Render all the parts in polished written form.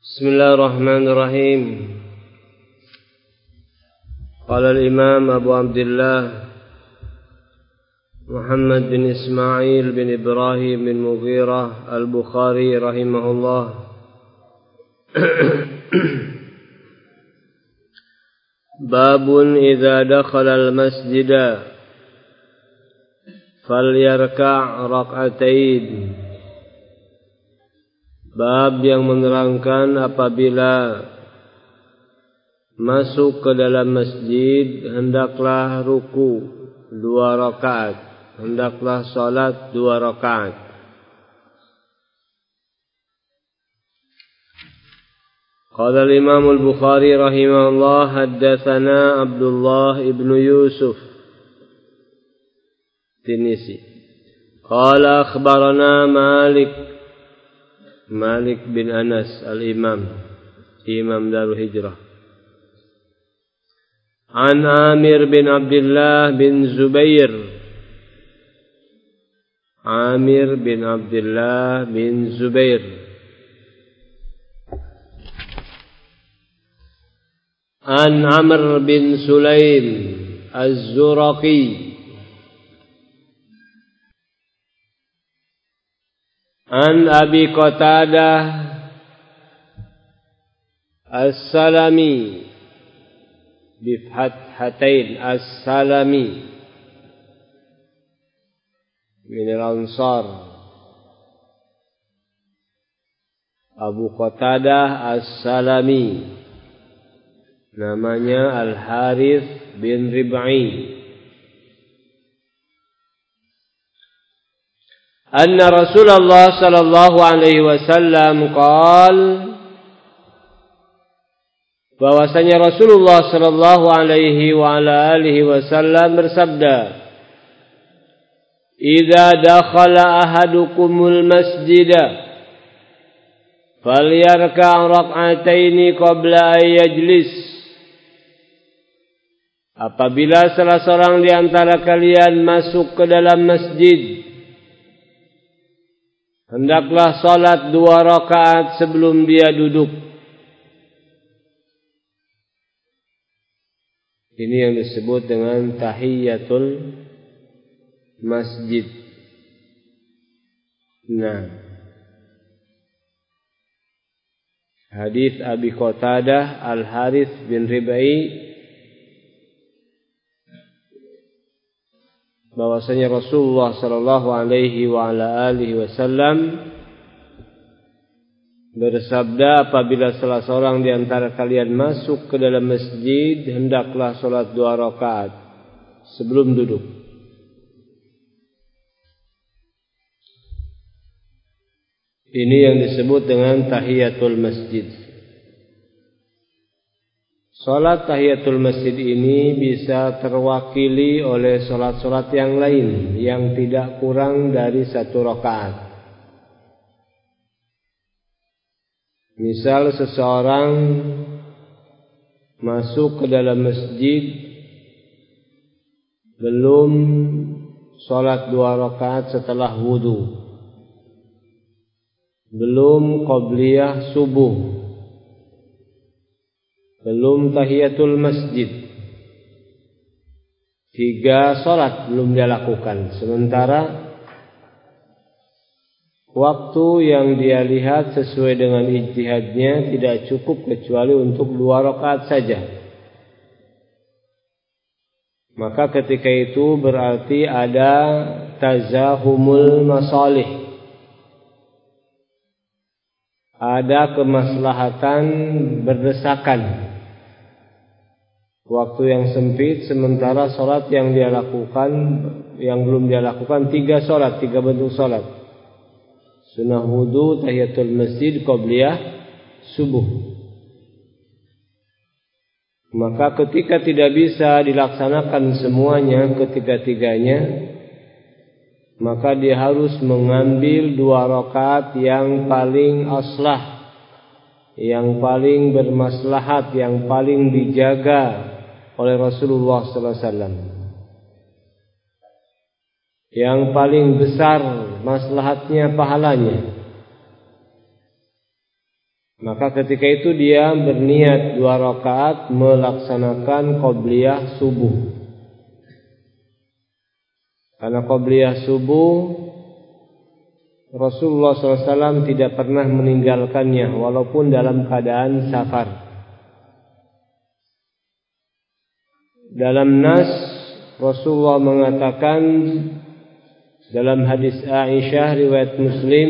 Bismillahirrahmanirrahim. Qala al-Imam Abu Abdullah Muhammad bin Ismail bin Ibrahim bin Mughirah al-Bukhari rahimahullah. Babun idza dakhala al-masjida falyarka' rak'atain. Bab yang menerangkan apabila masuk ke dalam masjid hendaklah ruku 2 rakaat, hendaklah salat 2 rakaat. Qala al-Imam al-Bukhari rahimahullah haddatsana Abdullah ibn Yusuf Tinisi. Qala akhbarana Malik bin Anas al-Imam, Imam Darul Hijrah. An Amir bin Abdullah bin Zubair. Amir bin Abdullah bin Zubair. An Amr bin Sulaim Az-Zuraqi. An Abi Qatadah As-Salami Bifhathatain As-Salami min al-Ansar. Abu Qatadah As-Salami namanya Al-Harith bin Rib'i. Anna Rasulullah sallallahu alaihi wasallam qaal, bahwasanya Rasulullah sallallahu alaihi wa ala alihi wasallam bersabda, "Idza dakhala ahadukumul masjida falyarka' rak'ataini qabla an yajlis." Apabila salah seorang di antara kalian masuk ke dalam masjid, hendaklah salat 2 rakaat sebelum dia duduk. Ini yang disebut dengan tahiyatul masjid. Nah, hadis Abi Qatadah Al-Harith bin Rib'i, bahwasanya Rasulullah sallallahu alaihi wa ala alihi wasallam bersabda, apabila salah seorang di antara kalian masuk ke dalam masjid, hendaklah salat 2 rakaat sebelum duduk. Ini yang disebut dengan tahiyatul masjid. Salat tahiyatul masjid ini bisa terwakili oleh salat-salat yang lain yang tidak kurang dari 1 rakaat. Misal seseorang masuk ke dalam masjid belum salat 2 rakaat setelah wudu, belum qabliyah subuh, belum tahiyatul masjid, 3 salat belum dia lakukan. Sementara waktu yang dia lihat sesuai dengan ijtihadnya tidak cukup kecuali untuk 2 rakaat saja. Maka ketika itu berarti ada tazahumul masalih, ada kemaslahatan berdesakan. Waktu yang sempit, sementara salat yang dia lakukan, yang belum dia lakukan 3 salat, 3 bentuk salat. Sunnah wudu, tahiyatul masjid, qabliyah subuh. Maka ketika tidak bisa dilaksanakan semuanya ketiga-tiganya, maka dia harus mengambil 2 rakaat yang paling aslah, yang paling bermaslahat, yang paling dijaga oleh Rasulullah sallallahu alaihi wasallam, yang paling besar maslahatnya, pahalanya. Maka ketika itu dia berniat 2 rakaat melaksanakan qobliyah subuh. Karena qobliyah subuh Rasulullah SAW tidak pernah meninggalkannya walaupun dalam keadaan safar. Dalam nas Rasulullah mengatakan dalam hadis Aisyah riwayat Muslim,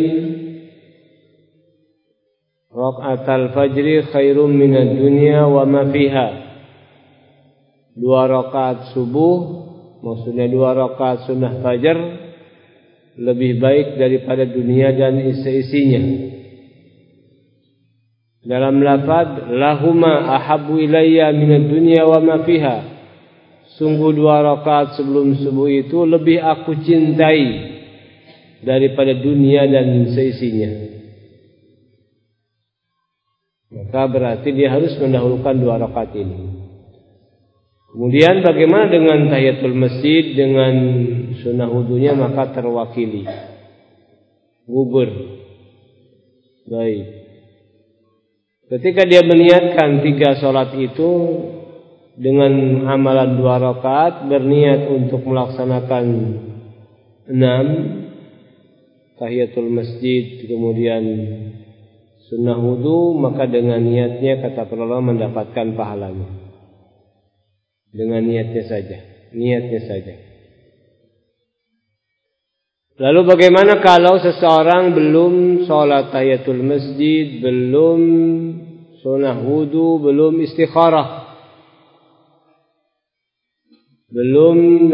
Raka'atul fajri khairum minad dunya wa ma fiha. 2 rakaat subuh, maksudnya 2 rakaat sunnah fajar, lebih baik daripada dunia dan isi-isinya. Dalam lafaz lahuma ahabbu ilayya minad dunya wa ma fiha. Sungguh 2 rakaat sebelum subuh itu lebih aku cintai daripada dunia dan seisinya. Maka berarti dia harus mendahulukan 2 rakaat ini. Kemudian bagaimana dengan tahiyatul masjid, dengan sunnah wudunya, maka terwakili. Gugur. Baik. Ketika dia meniatkan 3 salat itu dengan amalan 2 rakaat, berniat untuk melaksanakan 6 tahiyatul masjid, kemudian sunnah wudu, maka dengan niatnya kata para ulama mendapatkan pahalanya. Dengan niatnya saja. Lalu bagaimana kalau seseorang belum sholat tahiyatul masjid, belum sunnah wudu, belum istikharah, belum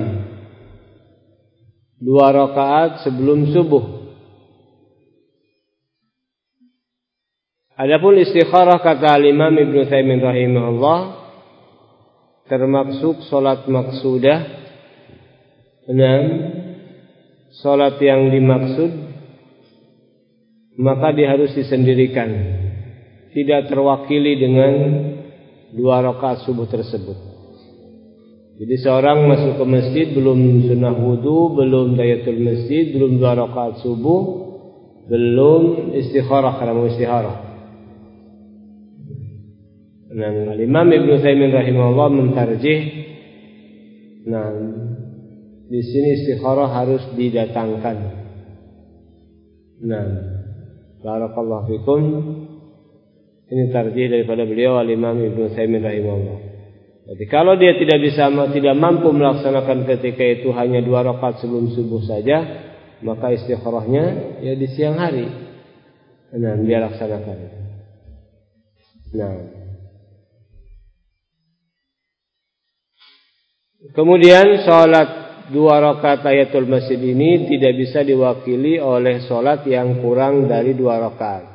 2 rakaat sebelum subuh? Adapun istikharah kata Imam Ibnu Utsaimin rahimahullah termasuk salat maksudah. 6 salat yang dimaksud, maka dia harus disendirikan, tidak terwakili dengan 2 rakaat subuh tersebut. Jadi seorang masuk ke masjid belum sunnah wudu, belum tahiyatul masjid, belum 2 rakaat subuh, belum istikharah karena mau istikharah. Nah, Imam Ibnu Utsaimin rahimahullah mentarjih, di sini istikharah harus didatangkan. Barakallahu fikum. Ini tarjih daripada beliau Imam Ibnu Utsaimin rahimahullah. Jadi kalau dia tidak mampu melaksanakan ketika itu hanya 2 rakaat sebelum subuh saja, maka istikharahnya ya di siang hari. Dia laksanakan. Kemudian sholat 2 rakaat tahiyatul masjid ini tidak bisa diwakili oleh sholat yang kurang dari 2 rakaat.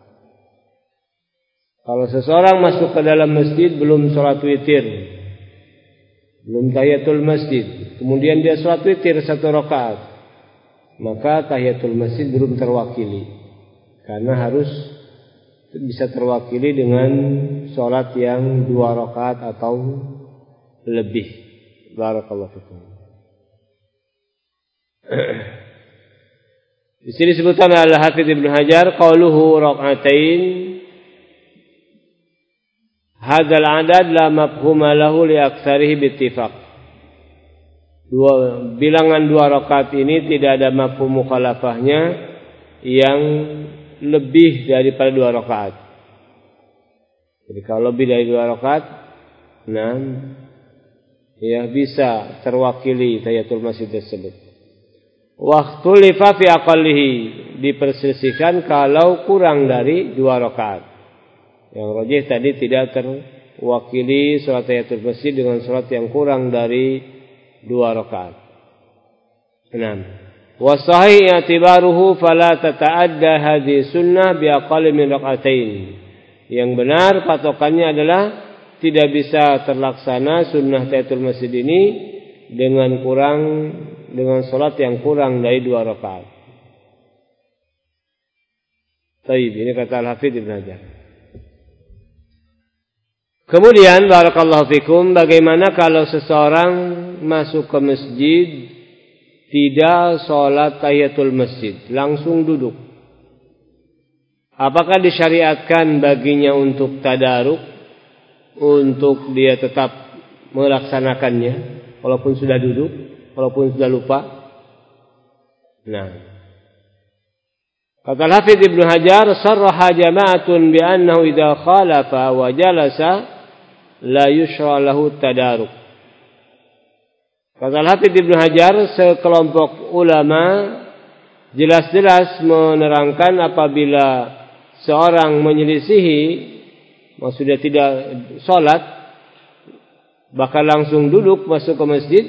Kalau seseorang masuk ke dalam masjid belum sholat witir, belum tahiyatul masjid, kemudian dia sholat witir 1 rakaat, maka tahiyatul masjid belum terwakili, karena harus bisa terwakili dengan sholat yang 2 rakaat atau lebih. Barakallahu fikum. Di sini disebutkan oleh Hafidz Ibnu Hajar qauluhu rak'atain, hadzal adad la mafhuma lahu li aktsarihi bittifaq. Bilangan 2 rakaat ini tidak ada mafhum mukhalafahnya yang lebih daripada 2 rakaat. Jadi kalau lebih dari 2 rakaat, ya bisa terwakili tahiyatul masjid tersebut. Waktu lifa fi aqallihi, diperselisihkan kalau kurang dari 2 rakaat. Yang rajih tadi tidak terwakili salat tahiyatul masjid dengan salat yang kurang dari 2 rakaat. 6. Wa sahih i'tibaruhu fala tata'adda hadhihi sunnah bi aqalli min rak'atain. Yang benar patokannya adalah tidak bisa terlaksana sunnah tahiyatul masjid ini dengan salat yang kurang dari 2 rakaat. Baik, ini kata Al-Hafidz Ibnu Hajar. Kemudian barakallahu fikum, bagaimana kalau seseorang masuk ke masjid tidak salat tahiyatul masjid, langsung duduk. Apakah disyariatkan baginya untuk tadaruk, untuk dia tetap melaksanakannya walaupun sudah duduk, walaupun sudah lupa? Nah, kata Hafidz Ibnu Hajar, sarraha jama'atun bi annahu idza khalafa wa jalasa la yushra lahu tadaruk. Kata Hafidz Ibnu Hajar, sekelompok ulama jelas-jelas menerangkan apabila seorang menyelisihi, maksudnya tidak sholat, bahkan langsung duduk masuk ke masjid,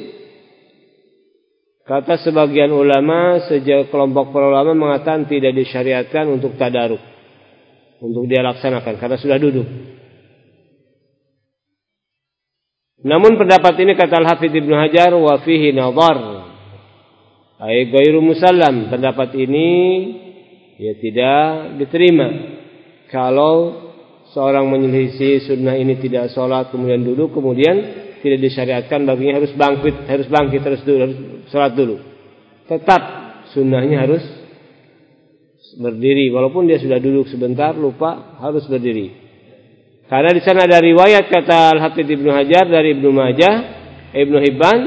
kata sebagian ulama, kelompok para ulama mengatakan tidak disyariatkan untuk tadaruk, untuk dia laksanakan karena sudah duduk. Namun pendapat ini kata Al-Hafidz Ibnu Hajar, wa fihi nadhar, ay ghairu musallam. Pendapat ini ya tidak diterima kalau seorang menyelisih sunnah ini tidak sholat kemudian duduk, kemudian tidak disyariatkan baginya harus bangkit terus dulu, harus sholat dulu. Tetap sunnahnya harus berdiri walaupun dia sudah duduk sebentar lupa, harus berdiri. Karena di sana ada riwayat kata Al-Hafidz Ibnu Hajar dari Ibnu Majah, Ibnu Hibban,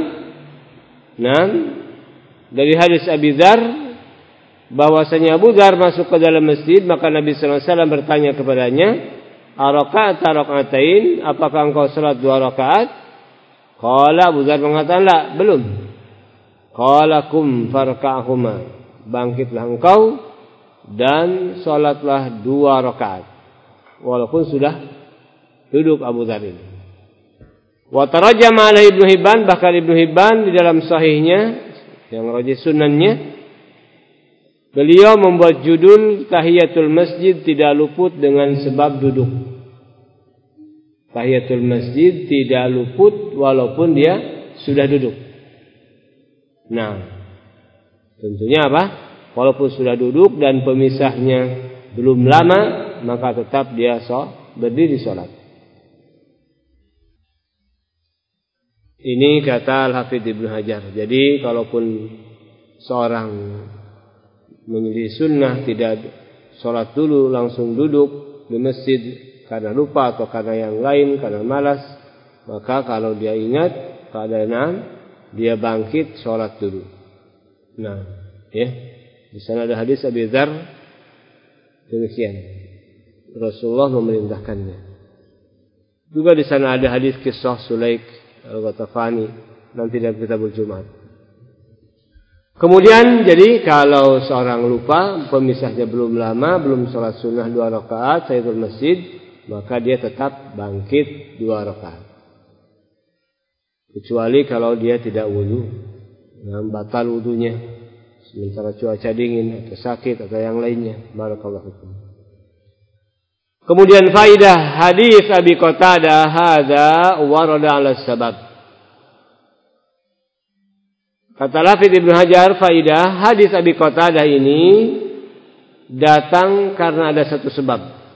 dari hadis Abi Dzar, bahwasanya Abu Dzar masuk ke dalam masjid, maka Nabi sallallahu alaihi wasallam bertanya kepadanya, "Arakaat rakaatain, apakah engkau salat 2 rakaat?" Qala, Abu Dzar mengatakan, "La, belum." Qala kum farka'huma, bangkitlah engkau dan salatlah 2 rakaat. Walaupun sudah duduk Abu Dzar ini. Wa tarajjama ala Ibnu Hibban, bahkan Ibnu Hibban di dalam sahihnya yang rajih sunannya, beliau membuat judul tahiyatul masjid tidak luput dengan sebab duduk. Tahiyatul masjid tidak luput walaupun dia sudah duduk. Nah, tentunya apa? Walaupun sudah duduk dan pemisahnya belum lama, maka tetap dia berdiri sholat. Ini kata Al-Hafidz Ibnu Hajar. Jadi kalaupun seorang menyelisih sunnah tidak sholat dulu, langsung duduk di masjid karena lupa atau karena yang lain, karena malas, maka kalau dia ingat keadaan, dia bangkit sholat dulu. Nah, ya, di sana ada hadis Abi Dzar demikian. Rasulullah memerintahkannya. Juga di sana ada hadis kisah Sulaik Al-Ghatafani nanti dalam Kitabul Jumat. Kemudian jadi kalau seorang lupa, pemisahnya belum lama, belum sholat sunnah 2 rakaat tahiyatul masjid, maka dia tetap bangkit 2 rakaat. Kecuali kalau dia tidak wudu, batal wudunya, sementara cuaca dingin atau sakit atau yang lainnya. Barakallahu fikum. Kemudian faidah hadis Abi Qatadah hadza warada 'ala sabab. Kata Hafidz Ibnu Hajar, faidah hadis Abi Qatadah ini datang karena ada satu sebab.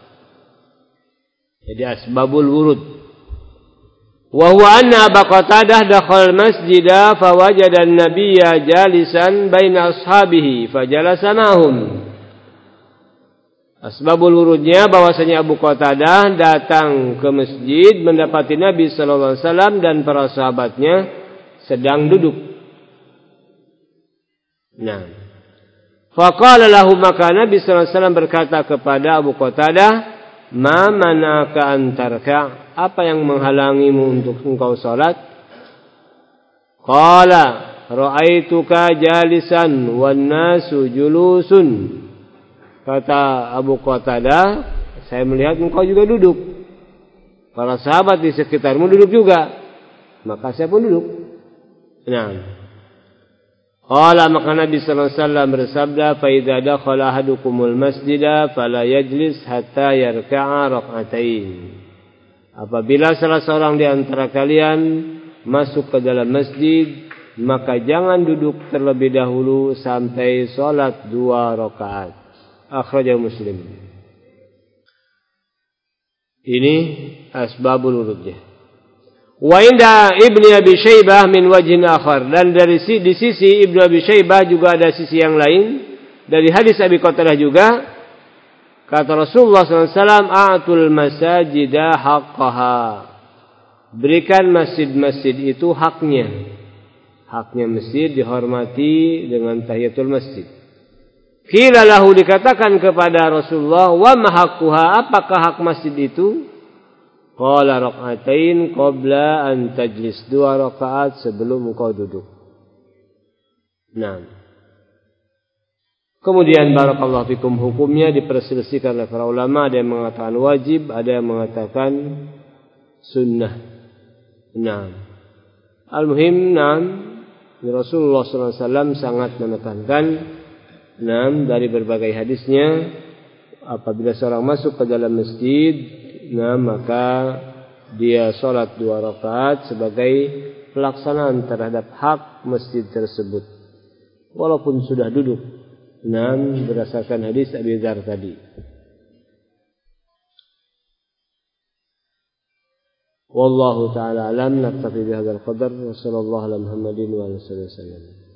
Jadi asbabul wurud. Wa huwa anna Abu Qatadah dakhala al-masjida fawajada an-nabiyya jalisan baina ashabihi fajalasa ma'hum. Asbabul wurudnya bahwasanya Abu Qatadah datang ke masjid mendapati Nabi sallallahu alaihi wasallam dan para sahabatnya sedang duduk. Nah, faqala lahu, maka Nabi sallallahu alaihi wasallam berkata kepada Abu Qatadah, "Ma manaka an tarka'? Apa yang menghalangimu untuk engkau salat?" Qala, "Ra'aituka jalisan wan nasu julusun." Kata Abu Qatadah, saya melihat engkau juga duduk. Para sahabat di sekitarmu duduk juga. Maka saya pun duduk. Nah. Qala, maka Nabi sallallahu alaihi wasallam bersabda, "Fa idza dakhala ahadukumul masjida fala yajlis hatta yarka'a rak'atain." Apabila salah seorang di antara kalian masuk ke dalam masjid, maka jangan duduk terlebih dahulu sampai salat 2 rakaat. Akhrajahu Muslim. Ini asbabul wurudnya. Wa inda Ibnu Abi Syaibah min wajhin akhar, dan di sisi Ibnu Abi Syaibah juga ada sisi yang lain dari hadis Abi Qatadah juga, Kata Rasulullah SAW, a'tul masajida haqqaha. Berikan masjid-masjid itu haknya. Haknya masjid dihormati dengan tahiyatul masjid. Qila lahu, dikatakan kepada Rasulullah, wa ma haqquha, apakah hak masjid itu? Qala rak'atain qabla an tajlis, 2 rakaat sebelum engkau duduk. Nah. Kemudian barakallahu fikum, hukumnya diperselisihkan oleh para ulama, ada yang mengatakan wajib, ada yang mengatakan sunnah. Nah, al-muhim, Rasulullah SAW sangat menekankan, dari berbagai hadisnya, apabila seorang masuk ke dalam masjid, maka dia sholat 2 rakaat sebagai pelaksanaan terhadap hak masjid tersebut, walaupun sudah duduk. Berdasarkan hadis Abi Dzar tadi. Wallahu ta'ala alam, naktafi bihadzal qadar, wa sallallahu ala Muhammadin wa alihi wasallam.